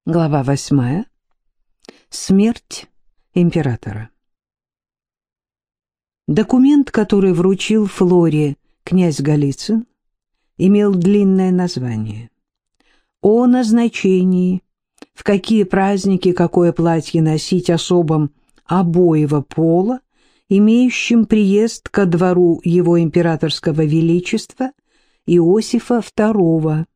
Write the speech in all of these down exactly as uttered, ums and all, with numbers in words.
Глава восьмая. Смерть императора. Документ, который вручил Флоре князь Голицын, имел длинное название: о назначении, в какие праздники какое платье носить особам обоего пола, имеющим приезд ко двору его императорского величества Иосифа второго.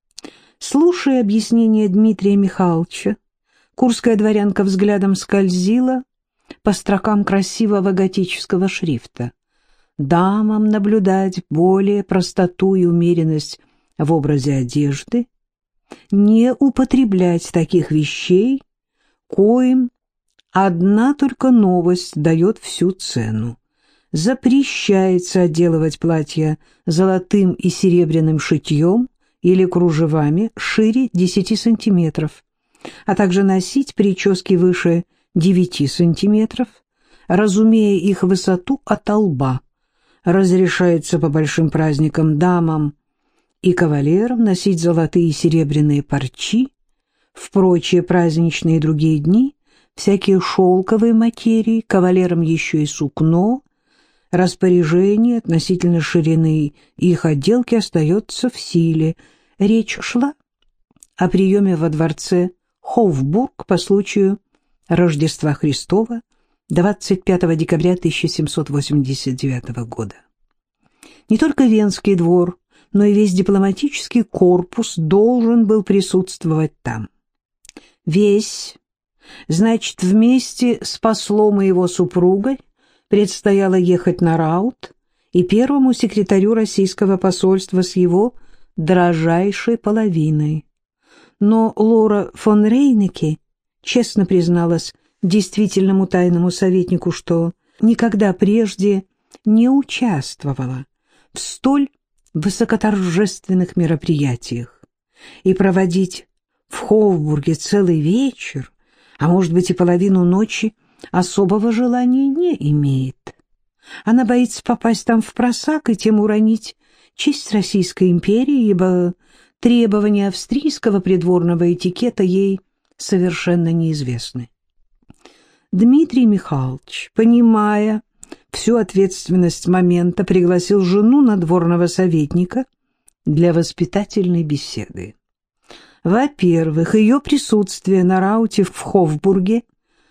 Слушая объяснение Дмитрия Михайловича, курская дворянка взглядом скользила по строкам красивого готического шрифта. Дамам наблюдать более простоту и умеренность в образе одежды, не употреблять таких вещей, коим одна только новость дает всю цену. Запрещается отделывать платья золотым и серебряным шитьем или кружевами шире десяти сантиметров, а также носить прически выше девяти сантиметров, разумея их высоту от лба. Разрешается по большим праздникам дамам и кавалерам носить золотые и серебряные парчи, в прочие праздничные и другие дни всякие шелковые материи, кавалерам еще и сукно. Распоряжение относительно ширины их отделки остается в силе. Речь шла о приеме во дворце Хофбург по случаю Рождества Христова двадцать пятого декабря тысяча семьсот восемьдесят девятого года. Не только Венский двор, но и весь дипломатический корпус должен был присутствовать там. Весь, значит, вместе с послом и его супругой предстояло ехать на раут и первому секретарю российского посольства с его дрожайшей половиной. Но Лора фон Рейнеке честно призналась действительному тайному советнику, что никогда прежде не участвовала в столь высокоторжественных мероприятиях, и проводить в Хофбурге целый вечер, а может быть и половину ночи, особого желания не имеет. Она боится попасть там в просак и тем уронить честь Российской империи, ибо требования австрийского придворного этикета ей совершенно неизвестны. Дмитрий Михайлович, понимая всю ответственность момента, пригласил жену надворного советника для воспитательной беседы. Во-первых, ее присутствие на рауте в Хофбурге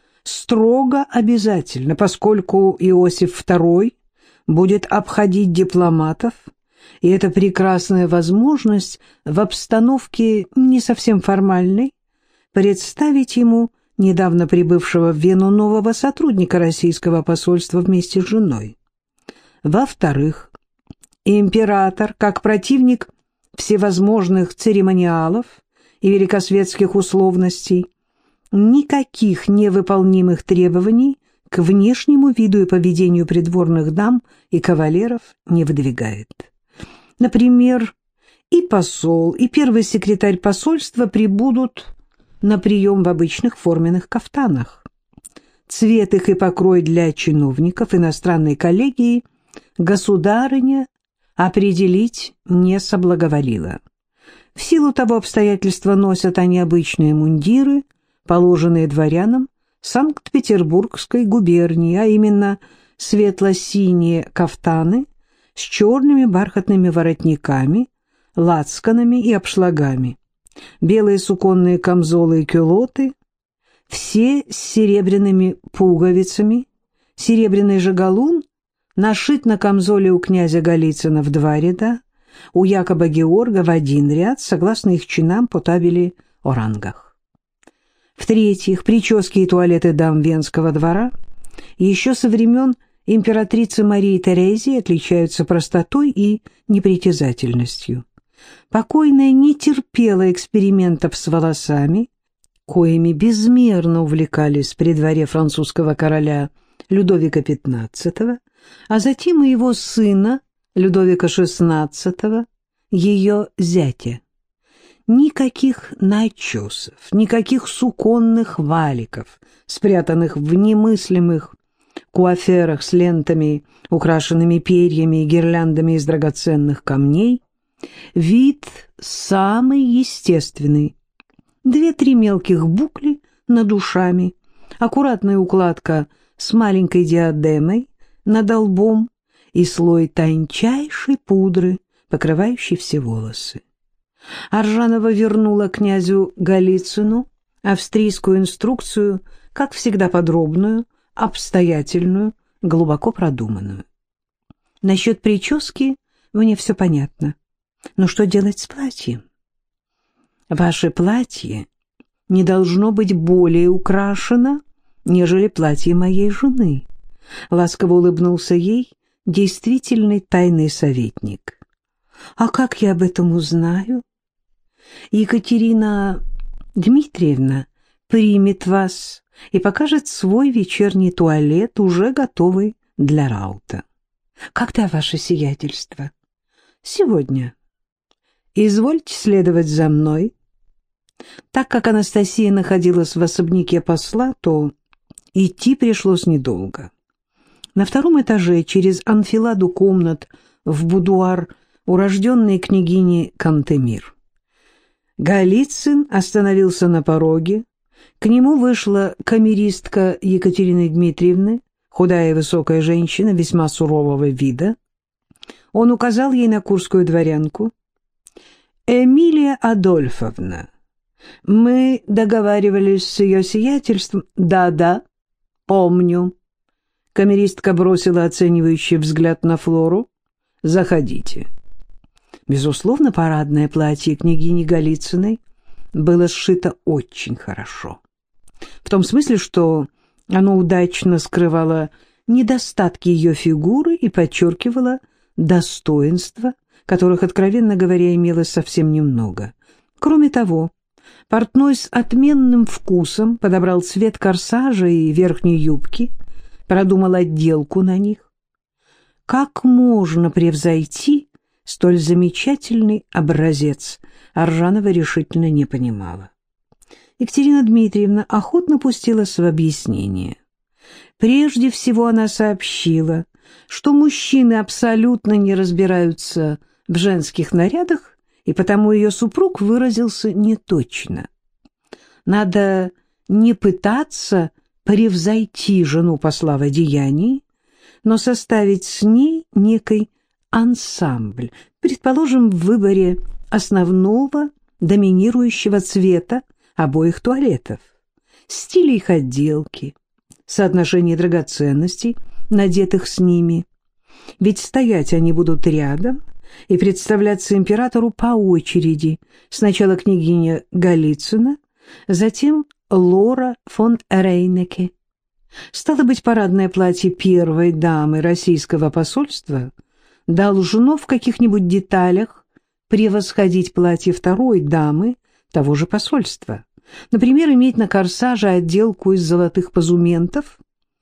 строго обязательно, поскольку Иосиф второй будет обходить дипломатов, и это прекрасная возможность в обстановке не совсем формальной представить ему недавно прибывшего в Вену нового сотрудника российского посольства вместе с женой. Во-вторых, император, как противник всевозможных церемониалов и великосветских условностей, никаких невыполнимых требований к внешнему виду и поведению придворных дам и кавалеров не выдвигает. Например, и посол, и первый секретарь посольства прибудут на прием в обычных форменных кафтанах. Цвет их и покрой для чиновников иностранной коллегии государыня определить не соблаговолила. В силу того обстоятельства носят они обычные мундиры, положенные дворянам Санкт-Петербургской губернии, а именно светло-синие кафтаны с черными бархатными воротниками, лацканами и обшлагами, белые суконные камзолы и кюлоты, все с серебряными пуговицами, серебряный же галун нашит на камзоле у князя Голицына в два ряда, у Якоба Георга в один ряд, согласно их чинам по табели о рангах. В-третьих, прически и туалеты дам Венского двора еще со времен императрицы Марии Терезии отличаются простотой и непритязательностью. Покойная не терпела экспериментов с волосами, коими безмерно увлекались при дворе французского короля Людовика пятнадцатого, а затем и его сына Людовика шестнадцатого, ее зятя. Никаких начесов, никаких суконных валиков, спрятанных в немыслимых куаферах с лентами, украшенными перьями и гирляндами из драгоценных камней. Вид самый естественный, две-три мелких букли над ушами, аккуратная укладка с маленькой диадемой над лбом и слой тончайшей пудры, покрывающей все волосы. Аржанова вернула князю Голицыну австрийскую инструкцию, как всегда подробную, обстоятельную, глубоко продуманную. Насчет прически мне все понятно. Но что делать с платьем? Ваше платье не должно быть более украшено, нежели платье моей жены. Ласково улыбнулся ей действительный тайный советник. А как я об этом узнаю? Екатерина Дмитриевна примет вас и покажет свой вечерний туалет, уже готовый для раута. Когда ваше сиятельство? Сегодня. Извольте следовать за мной. Так как Анастасия находилась в особняке посла, то идти пришлось недолго. На втором этаже через анфиладу комнат в будуар урожденной княгини Кантемир. Голицын остановился на пороге. К нему вышла камеристка Екатерины Дмитриевны, худая и высокая женщина, весьма сурового вида. Он указал ей на курскую дворянку. «Эмилия Адольфовна, мы договаривались с ее сиятельством». «Да-да, помню». Камеристка бросила оценивающий взгляд на Флору. «Заходите». Безусловно, парадное платье княгини Голицыной было сшито очень хорошо. В том смысле, что оно удачно скрывало недостатки ее фигуры и подчеркивало достоинства, которых, откровенно говоря, имелось совсем немного. Кроме того, портной с отменным вкусом подобрал цвет корсажа и верхней юбки, продумал отделку на них. Как можно превзойти столь замечательный образец, Аржанова решительно не понимала. Екатерина Дмитриевна охотно пустилась в объяснение. Прежде всего она сообщила, что мужчины абсолютно не разбираются в женских нарядах, и потому ее супруг выразился неточно. Надо не пытаться превзойти жену посла в одеянии, но составить с ней некий ансамбль, предположим, в выборе основного доминирующего цвета обоих туалетов, стиля их отделки, соотношение драгоценностей, надетых с ними. Ведь стоять они будут рядом и представляться императору по очереди. Сначала княгиня Голицына, затем Лора фон Рейнеке. Стало быть, парадное платье первой дамы российского посольства должно в каких-нибудь деталях превосходить платье второй дамы того же посольства. Например, иметь на корсаже отделку из золотых позументов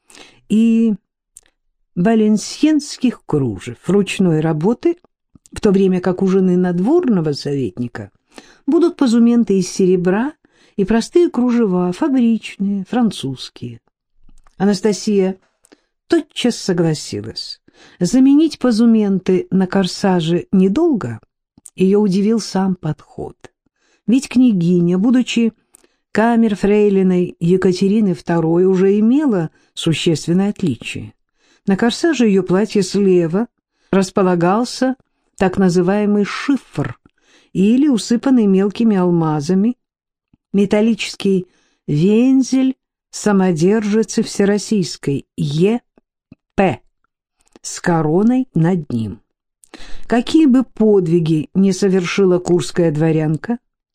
и валенсиенских кружев ручной работы, в то время как у жены надворного советника будут позументы из серебра и простые кружева, фабричные, французские. Анастасия тотчас согласилась. Заменить позументы на корсаже недолго. Ее удивил сам подход. Ведь княгиня, будучи камерфрейлиной Екатерины второй, уже имела существенное отличие. На корсаже ее платья слева располагался так называемый шифр, или усыпанный мелкими алмазами, металлический вензель самодержицы всероссийской Е П с короной над ним. Какие бы подвиги ни совершила курская дворянка,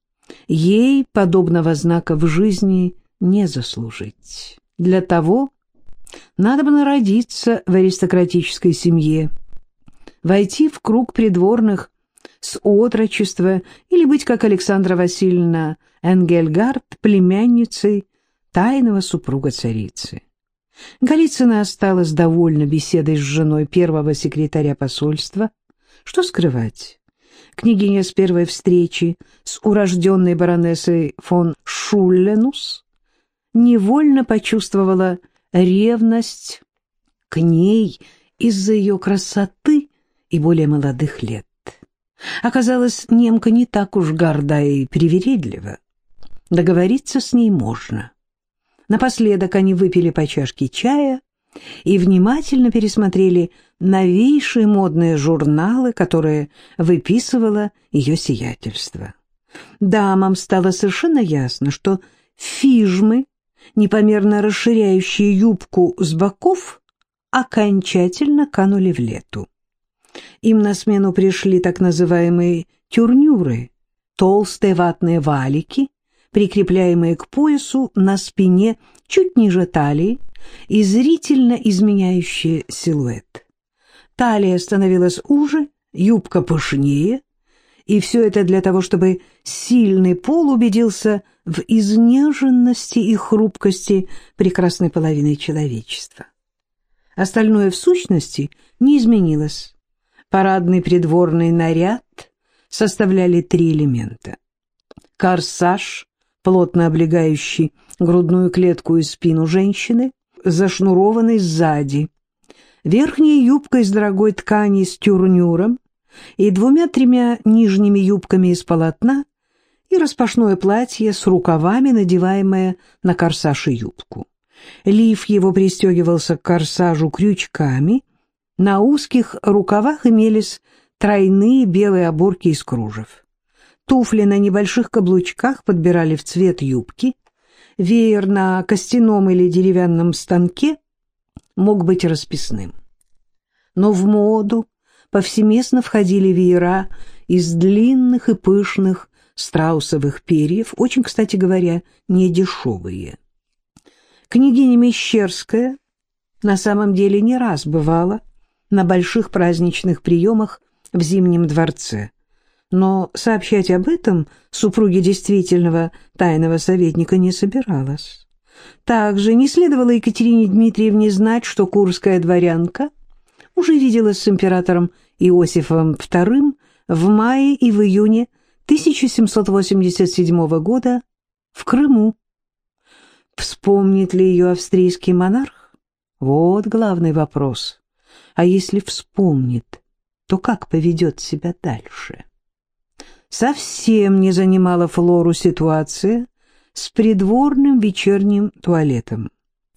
ей подобного знака в жизни не заслужить. Для того надо было родиться в аристократической семье, войти в круг придворных с отрочества или быть, как Александра Васильевна Энгельгард, племянницей тайного супруга царицы. Голицына осталась довольна беседой с женой первого секретаря посольства. Что скрывать? Княгиня с первой встречи с урожденной баронессой фон Шулленус невольно почувствовала ревность к ней из-за ее красоты и более молодых лет. Оказалось, немка не так уж горда и привередлива. договориться с ней можно. Напоследок они выпили по чашке чая и внимательно пересмотрели новейшие модные журналы, которые выписывало ее сиятельство. Дамам стало совершенно ясно, что фижмы, непомерно расширяющие юбку с боков, окончательно канули в лету. Им на смену пришли так называемые тюрнюры, толстые ватные валики, прикрепляемые к поясу на спине чуть ниже талии и зрительно изменяющие силуэт. Талия становилась уже, юбка пышнее, и все это для того, чтобы сильный пол убедился в изнеженности и хрупкости прекрасной половины человечества. Остальное в сущности не изменилось. Парадный придворный наряд составляли три элемента. Корсаж, плотно облегающий грудную клетку и спину женщины, зашнурованный сзади, верхняя юбка из дорогой ткани с тюрнюром и двумя-тремя нижними юбками из полотна и распашное платье с рукавами, надеваемое на корсаж и юбку. Лиф его пристегивался к корсажу крючками, на узких рукавах имелись тройные белые оборки из кружев. Туфли на небольших каблучках подбирали в цвет юбки, веер на костяном или деревянном станке мог быть расписным. Но в моду повсеместно входили веера из длинных и пышных страусовых перьев, очень, кстати говоря, недешевые. Княгиня Мещерская на самом деле не раз бывала на больших праздничных приемах в Зимнем дворце, но сообщать об этом супруге действительного тайного советника не собиралась. Также не следовало Екатерине Дмитриевне знать, что курская дворянка уже виделась с императором Иосифом вторым в мае и в июне тысяча семьсот восемьдесят седьмого года в Крыму. Вспомнит ли ее австрийский монарх? Вот главный вопрос. А если вспомнит, то как поведет себя дальше? Совсем не занимала Флору ситуация с придворным вечерним туалетом.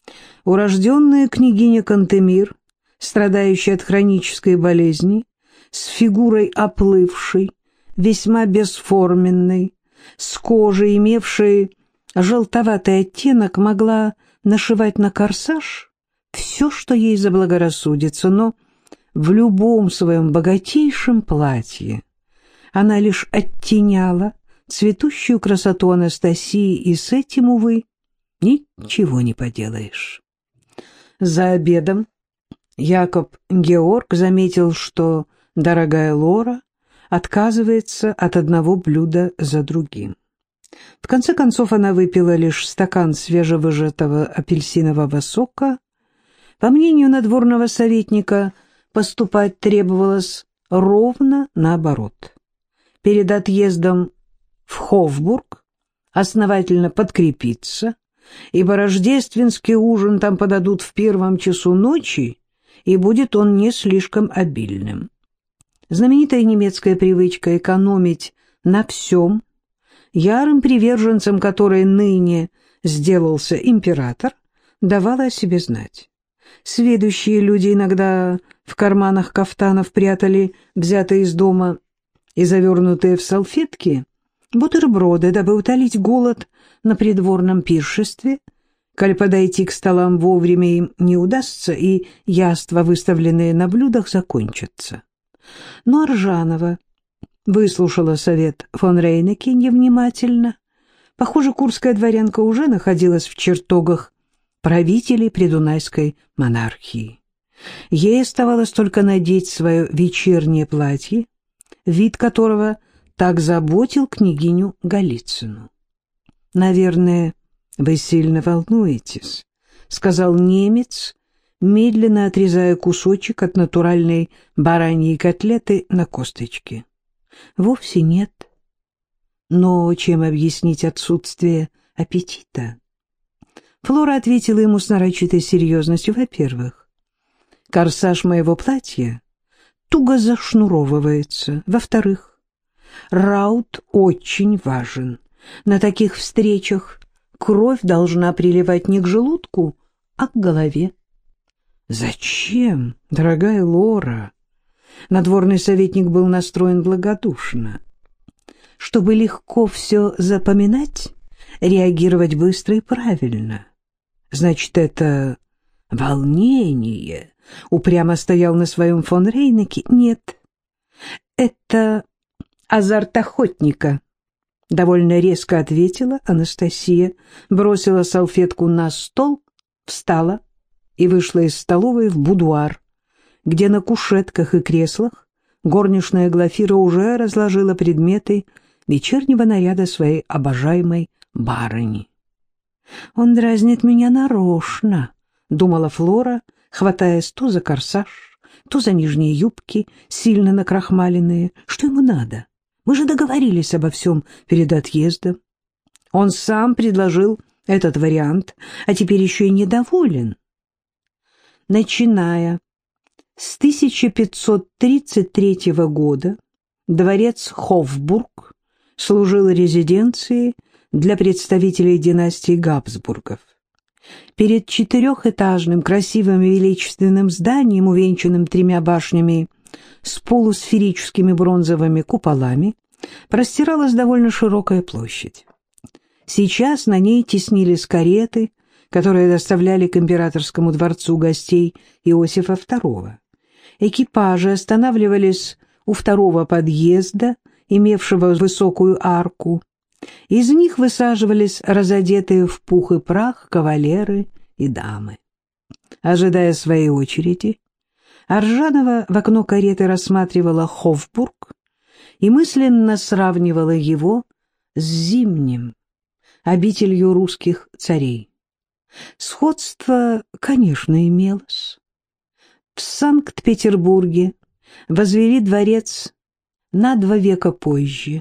Урожденная княгиня Кантемир, страдающая от хронической болезни, с фигурой оплывшей, весьма бесформенной, с кожей, имевшей желтоватый оттенок, могла нашивать на корсаж все, что ей заблагорассудится, но в любом своем богатейшем платье она лишь оттеняла цветущую красоту Анастасии, и с этим, увы, ничего не поделаешь. За обедом Якоб Георг заметил, что дорогая Лора отказывается от одного блюда за другим. В конце концов она выпила лишь стакан свежевыжатого апельсинового сока. По мнению надворного советника, поступать требовалось ровно наоборот. Перед отъездом в Хофбург основательно подкрепиться, ибо рождественский ужин там подадут в первом часу ночи, и будет он не слишком обильным. Знаменитая немецкая привычка экономить на всем, ярым приверженцем которой ныне сделался император, давала о себе знать. Сведущие люди иногда в карманах кафтанов прятали взятые из дома и завернутые в салфетки бутерброды, дабы утолить голод на придворном пиршестве, коль подойти к столам вовремя им не удастся, и яства, выставленные на блюдах, закончатся. Но Аржанова выслушала совет фон Рейнеке невнимательно. Похоже, курская дворянка уже находилась в чертогах правителей придунайской монархии. Ей оставалось только надеть свое вечернее платье, вид которого так заботил княгиню Голицыну. «Наверное, вы сильно волнуетесь», — сказал немец, медленно отрезая кусочек от натуральной бараньей котлеты на косточке. «Вовсе нет. Но чем объяснить отсутствие аппетита?» Флора ответила ему с нарочитой серьезностью. «Во-первых, корсаж моего платья туго зашнуровывается. Во-вторых, раут очень важен, На таких встречах кровь должна приливать не к желудку, а к голове. «Зачем, дорогая Лора?» Надворный советник был настроен благодушно. «Чтобы легко все запоминать, реагировать быстро и правильно. Значит, это волнение?» Упрямо стоял на своем фон Рейнеке. «Нет, это азарт охотника», — довольно резко ответила Анастасия, бросила салфетку на стол, встала и вышла из столовой в будуар, где на кушетках и креслах горничная Глафира уже разложила предметы вечернего наряда своей обожаемой барыни. «Он дразнит меня нарочно», — думала Флора, хватаясь то за корсаж, то за нижние юбки, сильно накрахмаленные. Что ему надо? Мы же договорились обо всем перед отъездом. Он сам предложил этот вариант, а теперь еще и недоволен. Начиная с тысяча пятьсот тридцать третьего года дворец Хофбург служил резиденцией для представителей династии Габсбургов. Перед четырехэтажным красивым и величественным зданием, увенчанным тремя башнями с полусферическими бронзовыми куполами, простиралась довольно широкая площадь. Сейчас на ней теснились кареты, которые доставляли к императорскому дворцу гостей Иосифа второго. Экипажи останавливались у второго подъезда, имевшего высокую арку. Из них высаживались разодетые в пух и прах кавалеры и дамы. Ожидая своей очереди, Аржанова в окно кареты рассматривала Хофбург и мысленно сравнивала его с Зимним, обителью русских царей. Сходство, конечно, имелось. В Санкт-Петербурге возвели дворец на два века позже,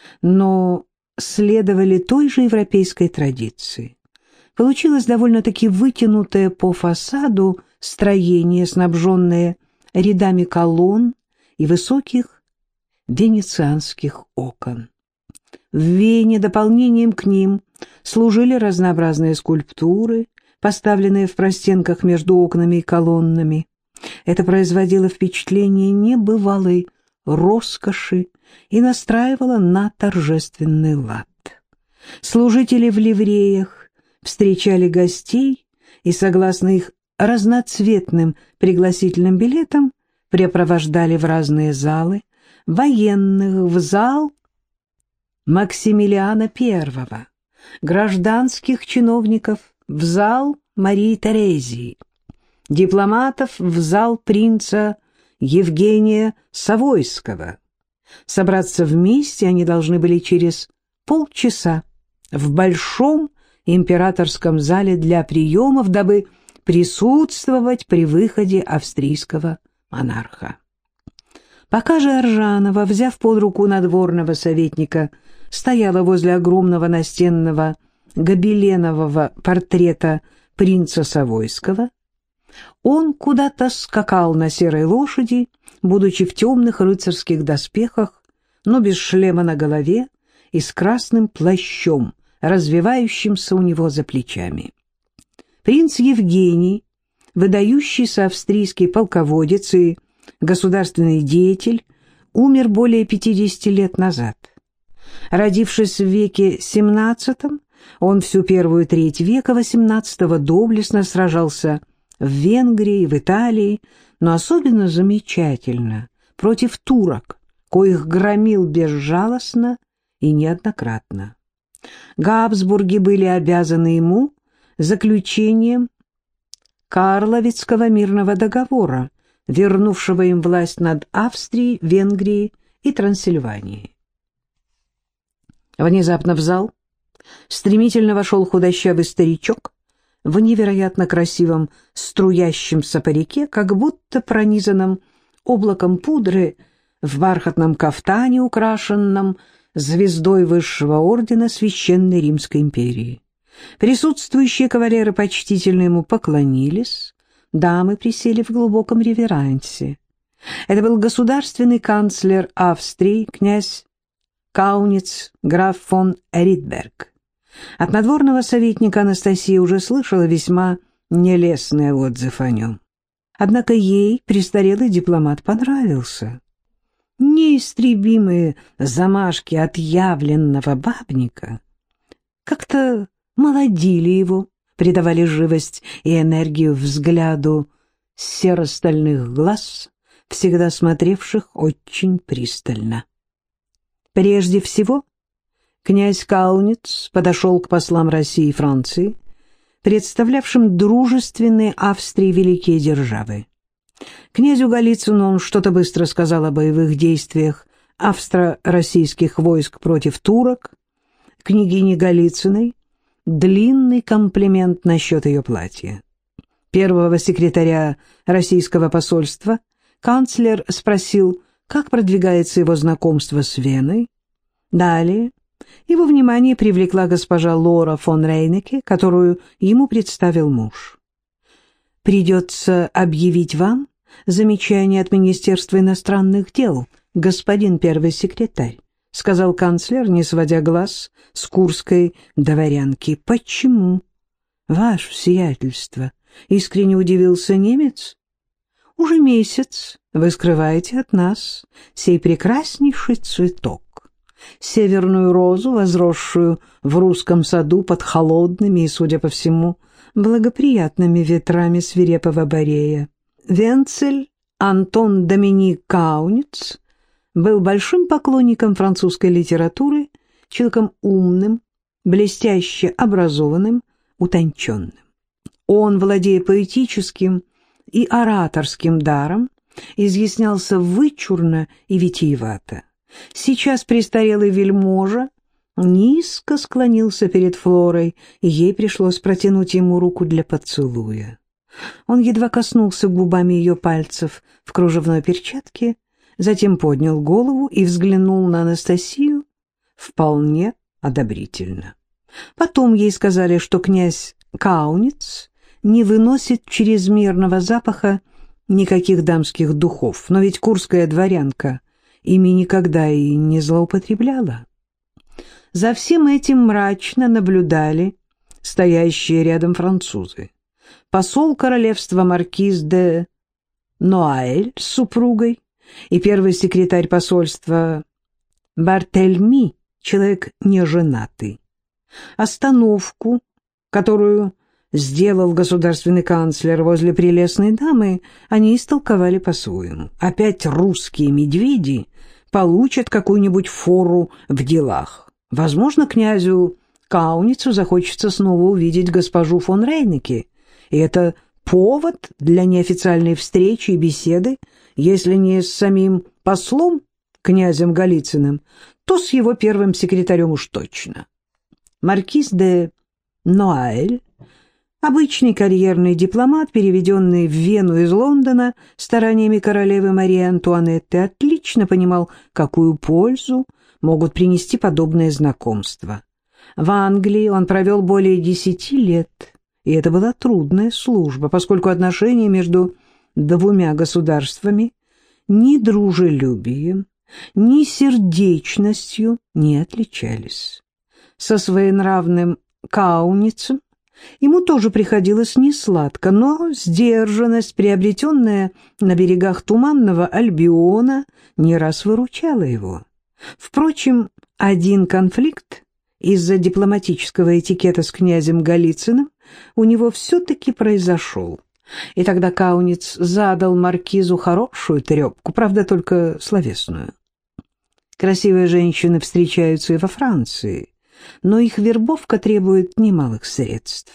но следовали той же европейской традиции. Получилось довольно-таки вытянутое по фасаду строение, снабженное рядами колонн и высоких венецианских окон. В Вене дополнением к ним служили разнообразные скульптуры, поставленные в простенках между окнами и колоннами. Это производило впечатление небывалой роскоши и настраивало на торжественный лад. Служители в ливреях встречали гостей и, согласно их разноцветным пригласительным билетам, препровождали в разные залы, военных в зал Максимилиана Первого, гражданских чиновников в зал Марии Терезии, дипломатов в зал принца Евгения Савойского. Собраться вместе они должны были через полчаса в большом императорском зале для приемов, дабы присутствовать при выходе австрийского монарха. Пока же Аржанова, взяв под руку надворного советника, стояла возле огромного настенного гобеленового портрета принца Савойского, он куда-то скакал на серой лошади, будучи в темных рыцарских доспехах, но без шлема на голове и с красным плащом, развивающимся у него за плечами. Принц Евгений, выдающийся австрийский полководец и государственный деятель, умер более пятидесяти лет назад. Родившись в веке семнадцатом, он всю первую треть века восемнадцатого доблестно сражался в Венгрии, в Италии, но особенно замечательно против турок, коих громил безжалостно и неоднократно. Габсбурги были обязаны ему заключением Карловицкого мирного договора, вернувшего им власть над Австрией, Венгрией и Трансильванией. Внезапно в зал стремительно вошел худощавый старичок в невероятно красивом струящемся парике, как будто пронизанном облаком пудры, в бархатном кафтане, украшенном звездой высшего ордена Священной Римской империи. Присутствующие кавалеры почтительно ему поклонились, дамы присели в глубоком реверансе. Это был государственный канцлер Австрии, князь кауниц граф фон Ридберг. От надворного советника Анастасия уже слышала весьма нелестный отзыв о нем. Однако ей престарелый дипломат понравился. Неистребимые замашки отъявленного бабника как-то молодили его, придавали живость и энергию взгляду серо-стальных глаз, всегда смотревших очень пристально. Прежде всего, князь Кауниц подошел к послам России и Франции, представлявшим дружественные Австрии великие державы. Князю Голицыну он что-то быстро сказал о боевых действиях австро-российских войск против турок, княгине Голицыной длинный комплимент насчет ее платья. Первого секретаря российского посольства канцлер спросил, как продвигается его знакомство с Веной. Далее его внимание привлекла госпожа Лора фон Рейнеке, которую ему представил муж. «Придется объявить вам замечание от Министерства иностранных дел, господин первый секретарь», — сказал канцлер, не сводя глаз с курской дворянки. «Почему, ваше сиятельство?» — искренне удивился немец. «Уже месяц вы скрываете от нас сей прекраснейший цветок, северную розу, возросшую в русском саду под холодными и, судя по всему, благоприятными ветрами свирепого Борея. Венцель Антон Доминик Кауниц был большим поклонником французской литературы, человеком умным, блестяще образованным, утонченным. Он, владея поэтическим и ораторским даром, изъяснялся вычурно и витиевато. Сейчас престарелый вельможа низко склонился перед Флорой, и ей пришлось протянуть ему руку для поцелуя. Он едва коснулся губами ее пальцев в кружевной перчатке, затем поднял голову и взглянул на Анастасию вполне одобрительно. Потом ей сказали, что князь Кауниц не выносит чрезмерного запаха никаких дамских духов, но ведь курская дворянка ими никогда и не злоупотребляла. За всем этим мрачно наблюдали стоящие рядом французы. Посол королевства маркиз де Ноаэль с супругой и первый секретарь посольства Бартельми, человек неженатый. Остановку, которую сделал государственный канцлер возле прелестной дамы, они истолковали по-своему. Опять русские медведи получат какую-нибудь фору в делах. Возможно, князю Кауницу захочется снова увидеть госпожу фон Рейнеке, и это повод для неофициальной встречи и беседы, если не с самим послом, князем Голицыным, то с его первым секретарем уж точно. Маркиз де Ноаэль, обычный карьерный дипломат, переведенный в Вену из Лондона стараниями королевы Марии Антуанетты, отлично понимал, какую пользу могут принести подобные знакомства. В Англии он провел более десяти лет, и это была трудная служба, поскольку отношения между двумя государствами ни дружелюбием, ни сердечностью не отличались. Со своенравным Кауницем ему тоже приходилось несладко, но сдержанность, приобретенная на берегах туманного Альбиона, не раз выручала его. Впрочем, один конфликт из-за дипломатического этикета с князем Голицыным у него все-таки произошел. И тогда Кауниц задал маркизу хорошую трепку, правда, только словесную. Красивые женщины встречаются и во Франции, но их вербовка требует немалых средств.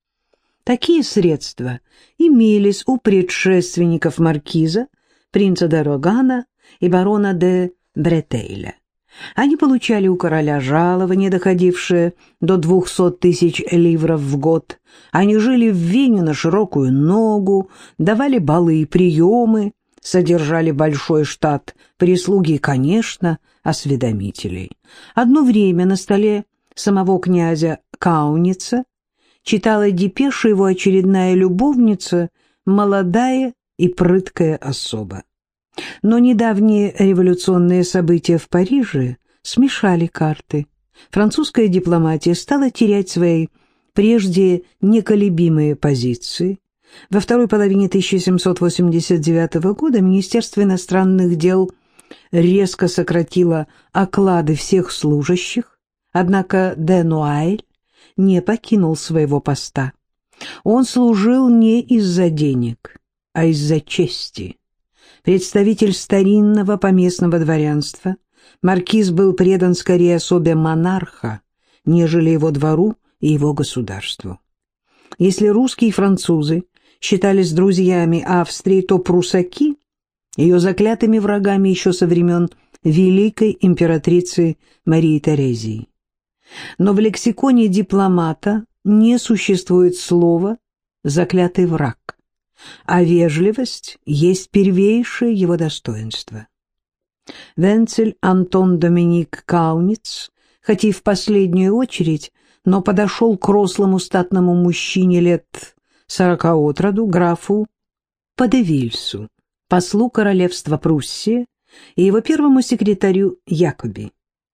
Такие средства имелись у предшественников маркиза, принца де Рогана и барона де Бретейля. Они получали у короля жалование, доходившее до двухсот тысяч ливров в год. Они жили в Вене на широкую ногу, давали балы и приемы, содержали большой штат прислуги и, конечно, осведомителей. Одно время на столе самого князя Кауница читала депеши его очередная любовница, молодая и прыткая особа. Но недавние революционные события в Париже смешали карты. Французская дипломатия стала терять свои прежде неколебимые позиции. Во второй половине тысяча семьсот восемьдесят девятого года Министерство иностранных дел резко сократило оклады всех служащих, однако де Нуайль не покинул своего поста. Он служил не из-за денег, а из-за чести. Представитель старинного поместного дворянства, маркиз был предан скорее особе монарха, нежели его двору и его государству. Если русские и французы считались друзьями Австрии, то прусаки — ее заклятыми врагами еще со времен великой императрицы Марии Терезии. Но в лексиконе дипломата не существует слова «заклятый враг», а вежливость есть первейшее его достоинство. Венцель Антон Доминик Кауниц, хоть и в последнюю очередь, но подошел к рослому статному мужчине лет сорока от роду, графу Подевильсу, послу королевства Пруссии, и его первому секретарю Якоби.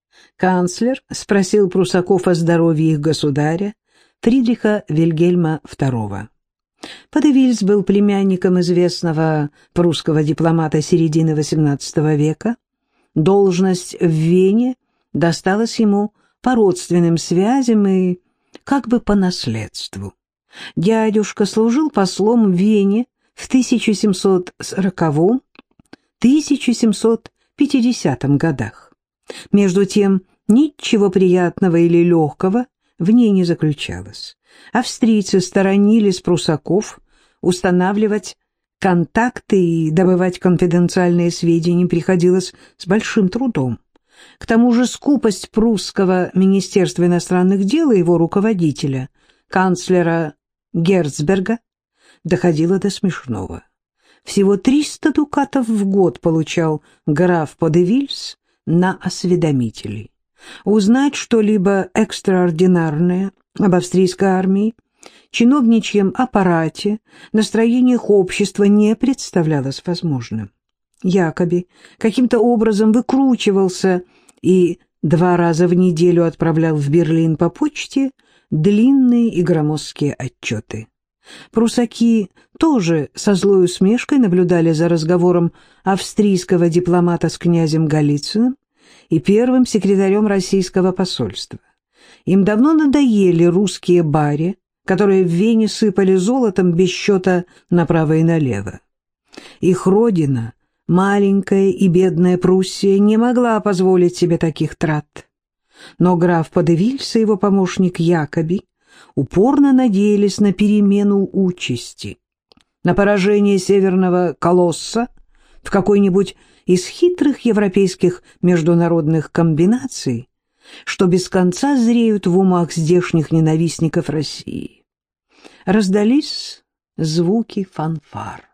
Канцлер спросил прусаков о здоровье их государя, Фридриха Вильгельма второго. Подевильс был племянником известного прусского дипломата середины восемнадцатого века. Должность в Вене досталась ему по родственным связям и как бы по наследству. Дядюшка служил послом в Вене в тысяча семьсот сороковом — тысяча семьсот пятидесятом годах. Между тем, ничего приятного или легкого в ней не заключалось. Австрийцы сторонились прусаков, устанавливать контакты и добывать конфиденциальные сведения приходилось с большим трудом. К тому же скупость прусского министерства иностранных дел и его руководителя, канцлера Герцберга, доходила до смешного. Всего триста дукатов в год получал граф Подевильс на осведомителей. Узнать что-либо экстраординарное об австрийской армии, чиновничьем аппарате, настроениях общества не представлялось возможным. Якоби каким-то образом выкручивался и два раза в неделю отправлял в Берлин по почте длинные и громоздкие отчеты. Прусаки тоже со злой усмешкой наблюдали за разговором австрийского дипломата с князем Голицыным и первым секретарем российского посольства. Им давно надоели русские бари, которые в Вене сыпали золотом без счета направо и налево. Их родина, маленькая и бедная Пруссия, не могла позволить себе таких трат. Но граф Подевильс и его помощник Якоби упорно надеялись на перемену участи, на поражение северного колосса в какой-нибудь из хитрых европейских международных комбинаций, что без конца зреют в умах здешних ненавистников России. Раздались звуки фанфар.